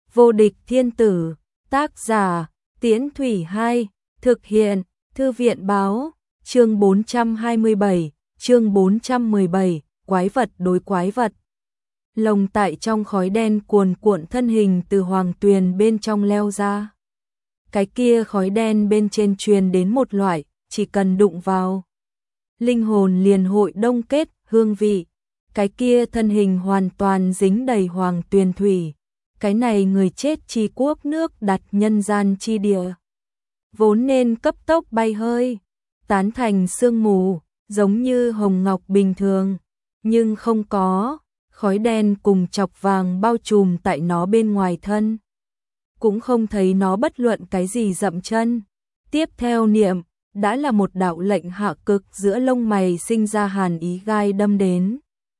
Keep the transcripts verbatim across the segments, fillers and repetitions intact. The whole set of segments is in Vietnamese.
Vô địch thiên tử, tác giả, Tiễn Thủy hai, thực hiện, Thư viện báo, chương bốn trăm hai mươi bảy, chương bốn trăm mười bảy, quái vật đối quái vật. Lồng tại trong khói đen cuồn cuộn, thân hình từ hoàng tuyền bên trong leo ra. Cái kia khói đen bên trên truyền đến một loại, chỉ cần đụng vào linh hồn liền hội đông kết hương vị. Cái kia thân hình hoàn toàn dính đầy hoàng tuyền thủy. Cái này người chết chi quốc nước đặt nhân gian chi địa. Vốn nên cấp tốc bay hơi, tán thành sương mù, giống như hồng ngọc bình thường. Nhưng không có, khói đen cùng chọc vàng bao trùm tại nó bên ngoài thân. Cũng không thấy nó bất luận cái gì dậm chân. Tiếp theo niệm, đã là một đạo lệnh hạ cực, giữa lông mày sinh ra hàn ý gai đâm đến.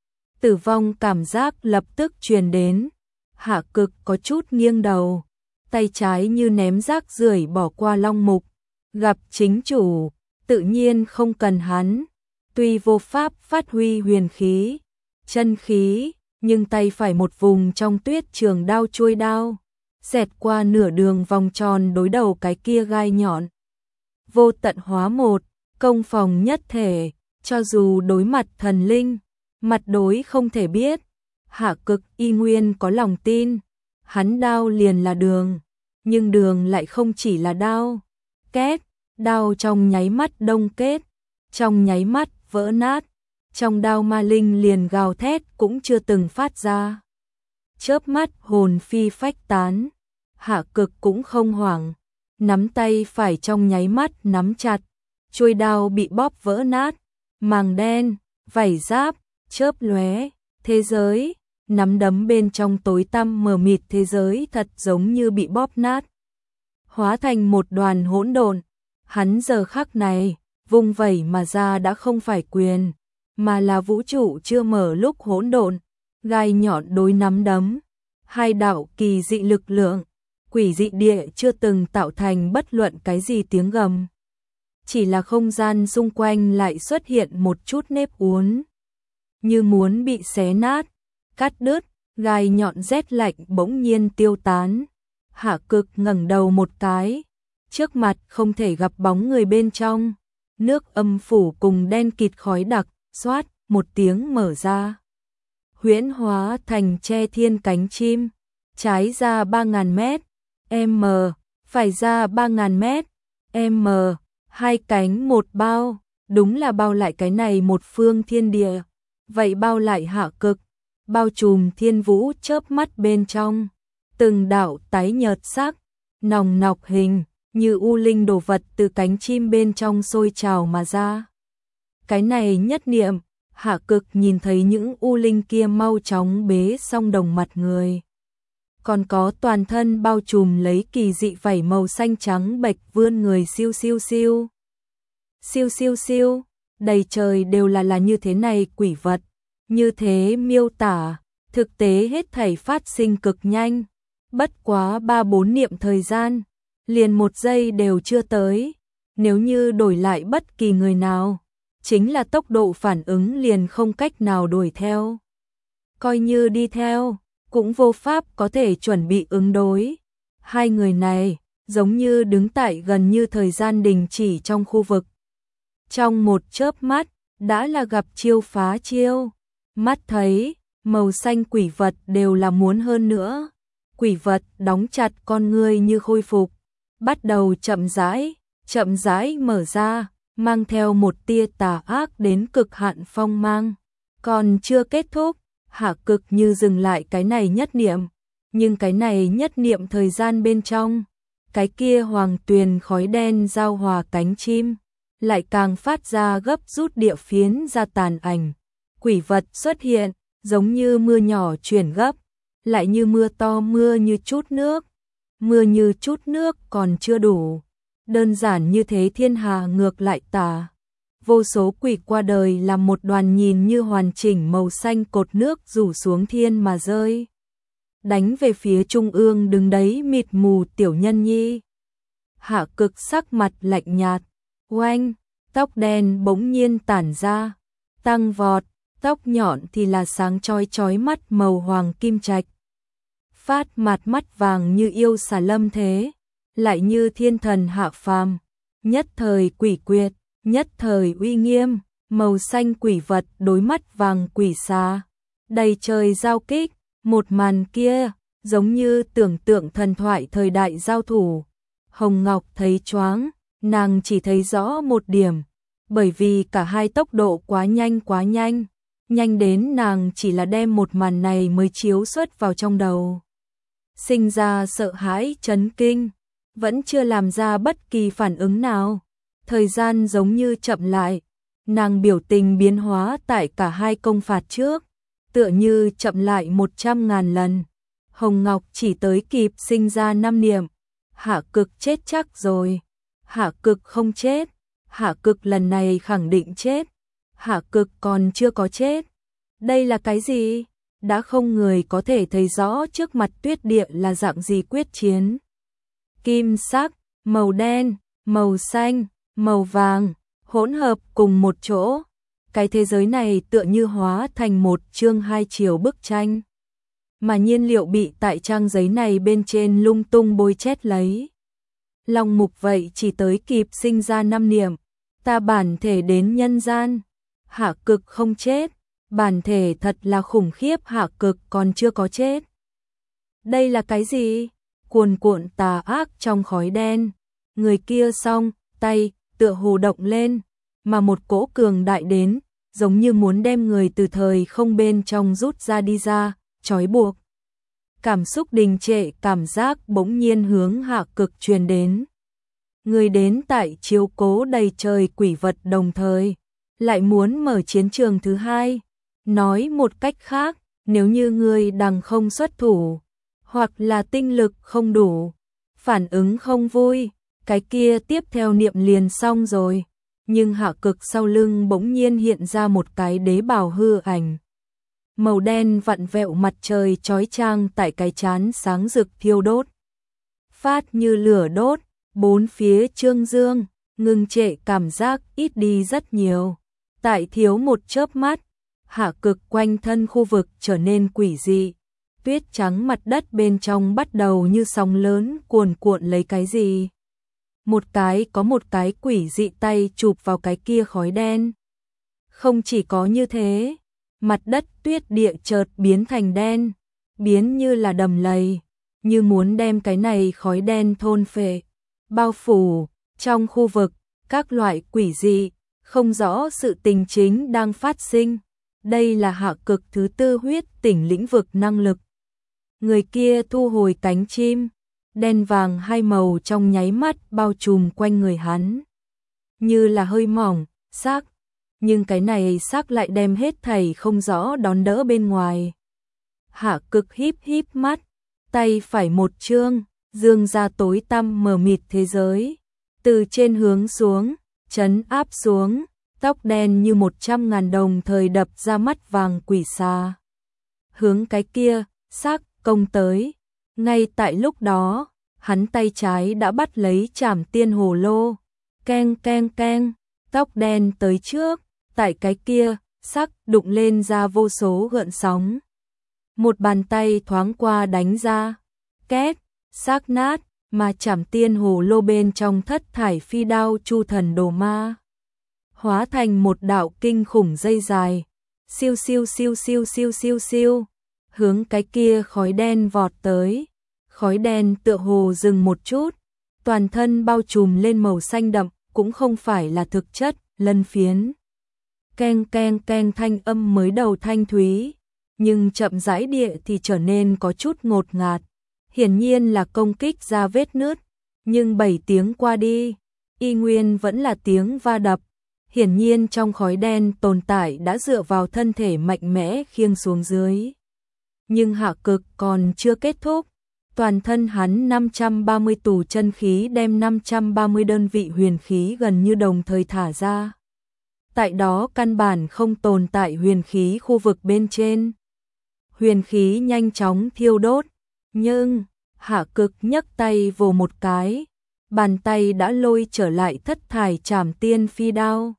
Tử vong cảm giác lập tức truyền đến. Hạ cực có chút nghiêng đầu, tay trái như ném rác rưởi bỏ qua long mục. Gặp chính chủ, tự nhiên không cần hắn. Tuy vô pháp phát huy huyền khí, chân khí, nhưng tay phải một vùng trong tuyết trường đao chuôi đao, xẹt qua nửa đường vòng tròn đối đầu cái kia gai nhọn. Vô tận hóa một, công phòng nhất thể, cho dù đối mặt thần linh, mặt đối không thể biết. Hạ cực y nguyên có lòng tin, hắn đao liền là đường, nhưng đường lại không chỉ là đao. Két, đao trong nháy mắt đông kết, trong nháy mắt vỡ nát, trong đao ma linh liền gào thét cũng chưa từng phát ra. Chớp mắt hồn phi phách tán, hạ cực cũng không hoảng, nắm tay phải trong nháy mắt nắm chặt, chuôi đao bị bóp vỡ nát, màng đen, vảy giáp, chớp lóe, thế giới, nắm đấm bên trong tối tăm mờ mịt, thế giới thật giống như bị bóp nát, hóa thành một đoàn hỗn độn. Hắn giờ khắc này, vung vẩy mà ra đã không phải quyền, mà là vũ trụ chưa mở lúc hỗn độn, gai nhọn đối nắm đấm, hai đạo kỳ dị lực lượng, quỷ dị địa chưa từng tạo thành bất luận cái gì tiếng gầm. Chỉ là không gian xung quanh lại xuất hiện một chút nếp uốn, như muốn bị xé nát, cắt đứt, gai nhọn rét lạnh bỗng nhiên tiêu tán. Hạ cực ngẩng đầu một cái, trước mặt không thể gặp bóng người bên trong, nước âm phủ cùng đen kịt khói đặc, xoát một tiếng mở ra. Huyễn hóa thành che thiên cánh chim, trái ra ba ngàn mét, m, phải ra ba ngàn mét, m, hai cánh một bao, đúng là bao lại cái này một phương thiên địa. Vậy bao lại hạ cực, bao trùm thiên vũ chớp mắt bên trong, từng đạo tái nhợt sắc, nòng nọc hình, như u linh đồ vật từ cánh chim bên trong sôi trào mà ra. Cái này nhất niệm, hạ cực nhìn thấy những u linh kia mau chóng bế xong đồng mặt người. Còn có toàn thân bao trùm lấy kỳ dị vảy màu xanh trắng bệch vươn người siêu siêu siêu. Siêu siêu siêu, đầy trời đều là là như thế này quỷ vật. Như thế miêu tả, thực tế hết thảy phát sinh cực nhanh. Bất quá ba bốn niệm thời gian, liền một giây đều chưa tới. Nếu như đổi lại bất kỳ người nào, chính là tốc độ phản ứng liền không cách nào đuổi theo. Coi như đi theo, cũng vô pháp có thể chuẩn bị ứng đối. Hai người này, giống như đứng tại gần như thời gian đình chỉ trong khu vực. Trong một chớp mắt, đã là gặp chiêu phá chiêu. Mắt thấy, màu xanh quỷ vật đều là muốn hơn nữa. Quỷ vật đóng chặt con ngươi như khôi phục, bắt đầu chậm rãi, chậm rãi mở ra, mang theo một tia tà ác đến cực hạn phong mang. Còn chưa kết thúc, hạ cực như dừng lại cái này nhất niệm, nhưng cái này nhất niệm thời gian bên trong, cái kia hoàng tuyền khói đen giao hòa cánh chim, lại càng phát ra gấp rút địa phiến ra tàn ảnh. Quỷ vật xuất hiện, giống như mưa nhỏ chuyển gấp, lại như mưa to, mưa như chút nước. Mưa như chút nước còn chưa đủ. Đơn giản như thế thiên hà ngược lại tà. Vô số quỷ qua đời làm một đoàn nhìn như hoàn chỉnh màu xanh cột nước rủ xuống thiên mà rơi. Đánh về phía trung ương đứng đấy mịt mù tiểu nhân nhi. Hạ cực sắc mặt lạnh nhạt, oanh, tóc đen bỗng nhiên tản ra, tăng vọt. Tóc nhọn thì là sáng chói chói mắt màu hoàng kim trạch. Phát mặt mắt vàng như yêu xà lâm thế, lại như thiên thần hạ phàm, nhất thời quỷ quyệt, nhất thời uy nghiêm, màu xanh quỷ vật đối mắt vàng quỷ xà, đầy trời giao kích, một màn kia giống như tưởng tượng thần thoại thời đại giao thủ. Hồng Ngọc thấy choáng, nàng chỉ thấy rõ một điểm, bởi vì cả hai tốc độ quá nhanh quá nhanh, nhanh đến nàng chỉ là đem một màn này mới chiếu xuất vào trong đầu. Sinh ra sợ hãi chấn kinh, vẫn chưa làm ra bất kỳ phản ứng nào. Thời gian giống như chậm lại, nàng biểu tình biến hóa tại cả hai công phạt trước, tựa như chậm lại một trăm ngàn lần. Hồng Ngọc chỉ tới kịp sinh ra năm niệm, Hạ Cực chết chắc rồi, Hạ Cực không chết, Hạ Cực lần này khẳng định chết, Hạ Cực còn chưa có chết. Đây là cái gì? Đã không người có thể thấy rõ trước mặt tuyết địa là dạng gì quyết chiến. Kim sắc, màu đen, màu xanh, màu vàng, hỗn hợp cùng một chỗ. Cái thế giới này tựa như hóa thành một chương hai chiều bức tranh. Mà nhiên liệu bị tại trang giấy này bên trên lung tung bôi chét lấy. Long Mục vậy chỉ tới kịp sinh ra năm niệm, ta bản thể đến nhân gian, Hạ Cực không chết, bản thể thật là khủng khiếp, Hạ Cực còn chưa có chết. Đây là cái gì? Cuồn cuộn tà ác trong khói đen, người kia song tay tựa hồ động lên, mà một cỗ cường đại đến, giống như muốn đem người từ thời không bên trong rút ra đi ra, trói buộc. Cảm xúc đình trệ, cảm giác bỗng nhiên hướng Hạ Cực truyền đến. Người đến tại chiếu cố đầy trời quỷ vật đồng thời, lại muốn mở chiến trường thứ hai. Nói một cách khác, nếu như người đằng không xuất thủ, hoặc là tinh lực không đủ, phản ứng không vui, cái kia tiếp theo niệm liền xong rồi. Nhưng Hạ Cực sau lưng bỗng nhiên hiện ra một cái đế bào hư ảnh. Màu đen vặn vẹo, mặt trời chói chang tại cái chán sáng rực thiêu đốt. Phát như lửa đốt, bốn phía trương dương, ngừng trệ, cảm giác ít đi rất nhiều. Tại thiếu một chớp mắt, Hạ Cực quanh thân khu vực trở nên quỷ dị. Tuyết trắng mặt đất bên trong bắt đầu như sóng lớn cuồn cuộn lấy cái gì. Một cái có một cái quỷ dị tay chụp vào cái kia khói đen. Không chỉ có như thế, mặt đất tuyết địa chợt biến thành đen, biến như là đầm lầy, như muốn đem cái này khói đen thôn phệ, bao phủ. Trong khu vực, các loại quỷ dị, không rõ sự tình chính đang phát sinh. Đây là Hạ Cực thứ tư huyết tỉnh lĩnh vực năng lực. Người kia thu hồi cánh chim, đen vàng hai màu trong nháy mắt bao trùm quanh người hắn. Như là hơi mỏng, xác, nhưng cái này xác lại đem hết thảy không rõ đón đỡ bên ngoài. Hạ Cực híp híp mắt, tay phải một chương, dương ra tối tăm mờ mịt thế giới. Từ trên hướng xuống, trấn áp xuống, tóc đen như một trăm ngàn đồng thời đập ra mắt vàng quỷ xà. Hướng cái kia, xác công tới. Ngay tại lúc đó, hắn tay trái đã bắt lấy Trảm Tiên Hồ Lô. Keng keng keng, tóc đen tới trước, tại cái kia, sắc đụng lên ra vô số gợn sóng. Một bàn tay thoáng qua đánh ra, két, xác nát, mà Trảm Tiên Hồ Lô bên trong thất thải phi đao Chu Thần Đồ Ma hóa thành một đạo kinh khủng dây dài, siêu siêu siêu siêu siêu siêu siêu, hướng cái kia khói đen vọt tới. Khói đen tựa hồ dừng một chút, toàn thân bao trùm lên màu xanh đậm, cũng không phải là thực chất, lân phiến. Keng keng keng, thanh âm mới đầu thanh thúy, nhưng chậm rãi địa thì trở nên có chút ngột ngạt. Hiển nhiên là công kích ra vết nứt, nhưng bảy tiếng qua đi, y nguyên vẫn là tiếng va đập. Hiển nhiên trong khói đen tồn tại đã dựa vào thân thể mạnh mẽ khiêng xuống dưới. Nhưng Hạ Cực còn chưa kết thúc. Toàn thân hắn năm trăm ba mươi tù chân khí đem năm trăm ba mươi đơn vị huyền khí gần như đồng thời thả ra. Tại đó căn bản không tồn tại huyền khí khu vực bên trên. Huyền khí nhanh chóng thiêu đốt, nhưng Hạ Cực nhấc tay vồ một cái, bàn tay đã lôi trở lại thất thải Trảm Tiên phi đao.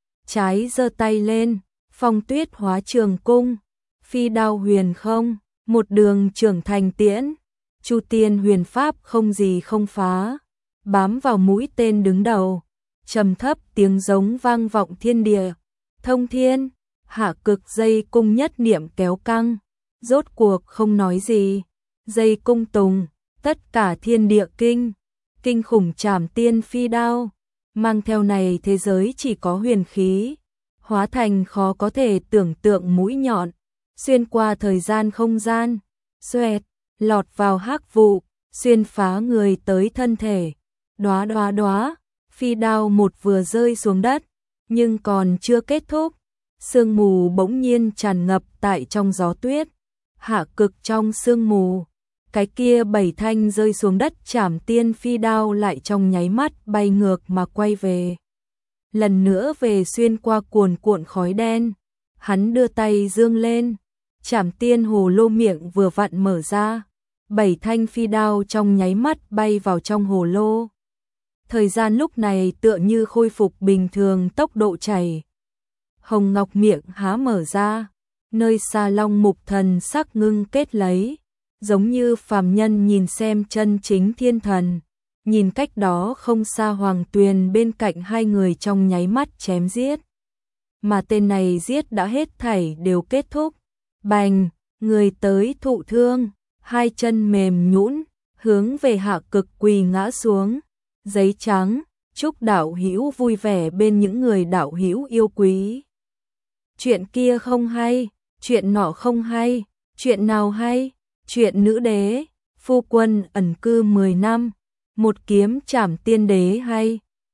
Trái giơ tay lên, phong tuyết hóa trường cung, phi đao huyền không, một đường trưởng thành tiễn, Chu Tiên huyền pháp không gì không phá, bám vào mũi tên đứng đầu, trầm thấp tiếng giống vang vọng thiên địa, thông thiên, hạ cực dây cung nhất niệm kéo căng, rốt cuộc không nói gì, dây cung tùng, tất cả thiên địa kinh, kinh khủng trảm tiên phi đao, mang theo này thế giới chỉ có huyền khí, hóa thành khó có thể tưởng tượng mũi nhọn, xuyên qua thời gian không gian, xoẹt, lọt vào hắc vụ, xuyên phá người tới thân thể, đóa đóa đóa, phi đao một vừa rơi xuống đất, nhưng còn chưa kết thúc, sương mù bỗng nhiên tràn ngập tại trong gió tuyết, hạ cực trong sương mù, cái kia bảy thanh rơi xuống đất trảm tiên phi đao lại trong nháy mắt bay ngược mà quay về. Lần nữa về xuyên qua cuồn cuộn khói đen, hắn đưa tay dương lên, trảm tiên hồ lô miệng vừa vặn mở ra, bảy thanh phi đao trong nháy mắt bay vào trong hồ lô. Thời gian lúc này tựa như khôi phục bình thường tốc độ chảy. Hồng Ngọc miệng há mở ra, nơi xa long mục thần sắc ngưng kết lấy, giống như phàm nhân nhìn xem chân chính thiên thần, nhìn cách đó không xa Hoàng Tuyền bên cạnh hai người trong nháy mắt chém giết. Mà tên này giết đã hết thảy đều kết thúc, bành, người tới thụ thương, hai chân mềm nhũn, hướng về hạ cực quỳ ngã xuống, giấy trắng, chúc đạo hữu vui vẻ bên những người đạo hữu yêu quý. Chuyện kia không hay, chuyện nọ không hay, chuyện nào hay, chuyện nữ đế, phu quân ẩn cư mười năm, một kiếm trảm tiên đế hay.